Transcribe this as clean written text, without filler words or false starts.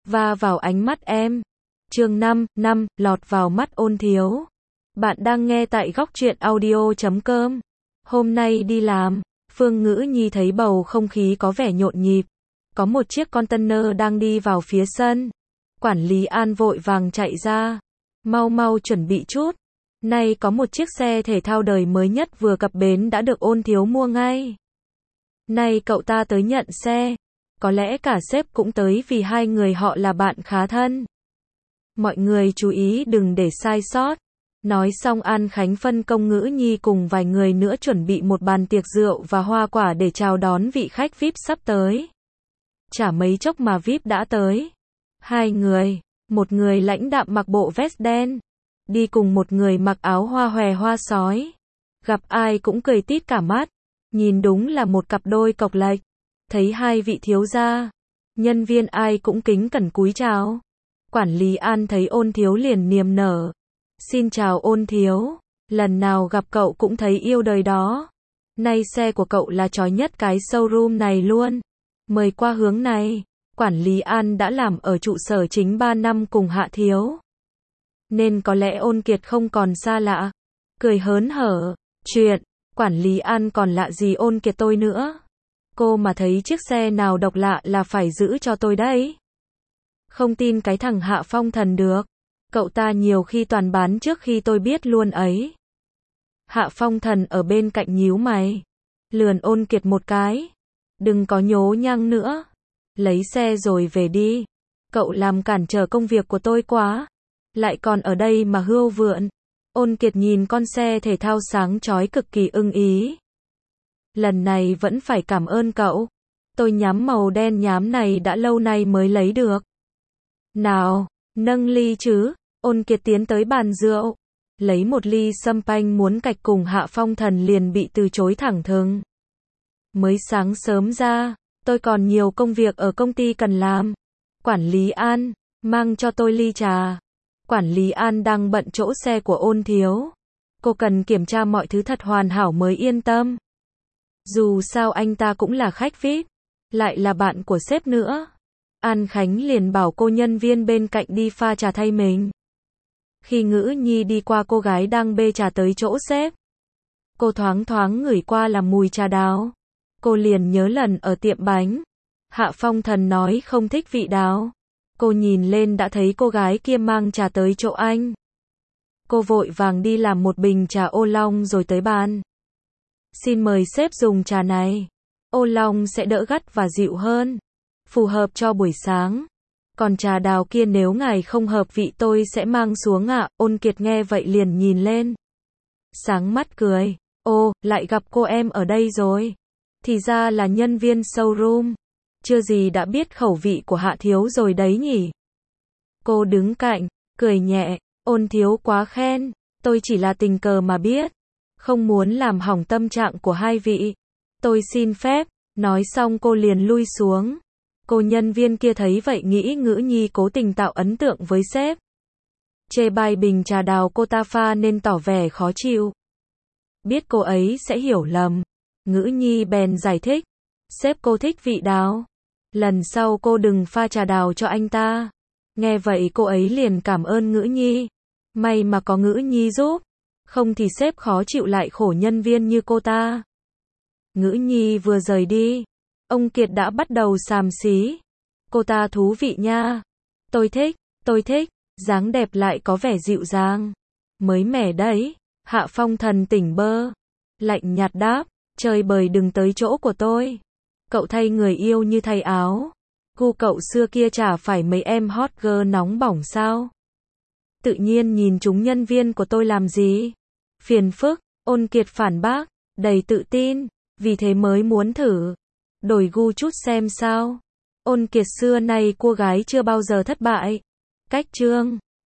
va vào ánh mắt em. Chương 5, lọt vào mắt Ôn Thiếu. Bạn đang nghe tại góc truyện audio.com. Hôm nay đi làm, Phương Ngữ Nhi thấy bầu không khí có vẻ nhộn nhịp. Có một chiếc container đang đi vào phía sân. Quản lý An vội vàng chạy ra. Mau chuẩn bị chút. Nay có một chiếc xe thể thao đời mới nhất vừa cập bến đã được Ôn Thiếu mua ngay. Nay cậu ta tới nhận xe. Có lẽ cả sếp cũng tới vì hai người họ là bạn khá thân. Mọi người chú ý đừng để sai sót. Nói xong An Khánh phân công Ngữ Nhi cùng vài người nữa chuẩn bị một bàn tiệc rượu và hoa quả để chào đón vị khách VIP sắp tới. Chả mấy chốc mà VIP đã tới. Hai người, một người lãnh đạm mặc bộ vest đen, đi cùng một người mặc áo hoa hòe hoa sói. Gặp ai cũng cười tít cả mắt, nhìn đúng là một cặp đôi cộc lệch. Thấy hai vị thiếu gia, nhân viên ai cũng kính cẩn cúi chào. Quản lý An thấy Ôn Thiếu liền niềm nở. Xin chào Ôn Thiếu, lần nào gặp cậu cũng thấy yêu đời đó. Nay xe của cậu là chói nhất cái showroom này luôn. Mời qua hướng này. Quản lý An đã làm ở trụ sở chính 3 năm cùng Hạ Thiếu, nên có lẽ Ôn Kiệt không còn xa lạ. Cười hớn hở. Chuyện, quản lý An còn lạ gì Ôn Kiệt tôi nữa. Cô mà thấy chiếc xe nào độc lạ là phải giữ cho tôi đấy. Không tin cái thằng Hạ Phong Thần được. Cậu ta nhiều khi toàn bán trước khi tôi biết luôn ấy. Hạ Phong Thần ở bên cạnh nhíu mày. Lườn Ôn Kiệt một cái. Đừng có nhố nhăng nữa. Lấy xe rồi về đi. Cậu làm cản trở công việc của tôi quá. Lại còn ở đây mà hươu vượn. Ôn Kiệt nhìn con xe thể thao sáng chói cực kỳ ưng ý. Lần này vẫn phải cảm ơn cậu. Tôi nhắm màu đen nhám này đã lâu nay mới lấy được. Nào, nâng ly chứ. Ôn Kiệt tiến tới bàn rượu. Lấy một ly champagne muốn cạch cùng Hạ Phong Thần liền bị từ chối thẳng thừng. Mới sáng sớm ra, tôi còn nhiều công việc ở công ty cần làm. Quản lý An, mang cho tôi ly trà. Quản lý An đang bận chỗ xe của Ôn Thiếu. Cô cần kiểm tra mọi thứ thật hoàn hảo mới yên tâm. Dù sao anh ta cũng là khách VIP, lại là bạn của sếp nữa. An Khánh liền bảo cô nhân viên bên cạnh đi pha trà thay mình. Khi Ngữ Nhi đi qua cô gái đang bê trà tới chỗ sếp. Cô thoáng ngửi qua là mùi trà đào. Cô liền nhớ lần ở tiệm bánh. Hạ Phong Thần nói không thích vị đào. Cô nhìn lên đã thấy cô gái kia mang trà tới chỗ anh. Cô vội vàng đi làm một bình trà ô long rồi tới bàn. Xin mời sếp dùng trà này. Ô long sẽ đỡ gắt và dịu hơn. Phù hợp cho buổi sáng. Còn trà đào kia nếu ngài không hợp vị tôi sẽ mang xuống ạ. Ôn Kiệt nghe vậy liền nhìn lên. Sáng mắt cười. Ô, lại gặp cô em ở đây rồi. Thì ra là nhân viên showroom. Chưa gì đã biết khẩu vị của Hạ Thiếu rồi đấy nhỉ. Cô đứng cạnh, cười nhẹ. Ôn Thiếu quá khen. Tôi chỉ là tình cờ mà biết. Không muốn làm hỏng tâm trạng của hai vị. Tôi xin phép. Nói xong cô liền lui xuống. Cô nhân viên kia thấy vậy nghĩ Ngữ Nhi cố tình tạo ấn tượng với sếp. Chê bai bình trà đào cô ta pha nên tỏ vẻ khó chịu. Biết cô ấy sẽ hiểu lầm. Ngữ Nhi bèn giải thích. Sếp cô thích vị đào. Lần sau cô đừng pha trà đào cho anh ta. Nghe vậy cô ấy liền cảm ơn Ngữ Nhi. May mà có Ngữ Nhi giúp. Không thì sếp khó chịu lại khổ nhân viên như cô ta. Ngữ Nhi vừa rời đi. Ông Kiệt đã bắt đầu xàm xí. Cô ta thú vị nha. Tôi thích. Dáng đẹp lại có vẻ dịu dàng. Mới mẻ đấy. Hạ Phong Thần tỉnh bơ. Lạnh nhạt đáp. Chơi bời đừng tới chỗ của tôi. Cậu thay người yêu như thay áo. Gu cậu xưa kia chả phải mấy em hot girl nóng bỏng sao. Tự nhiên nhìn chúng nhân viên của tôi làm gì. Phiền phức. Ôn Kiệt phản bác. Đầy tự tin. Vì thế mới muốn thử. Đổi gu chút xem sao. Ôn Kiệt xưa nay cô gái chưa bao giờ thất bại. Cách chương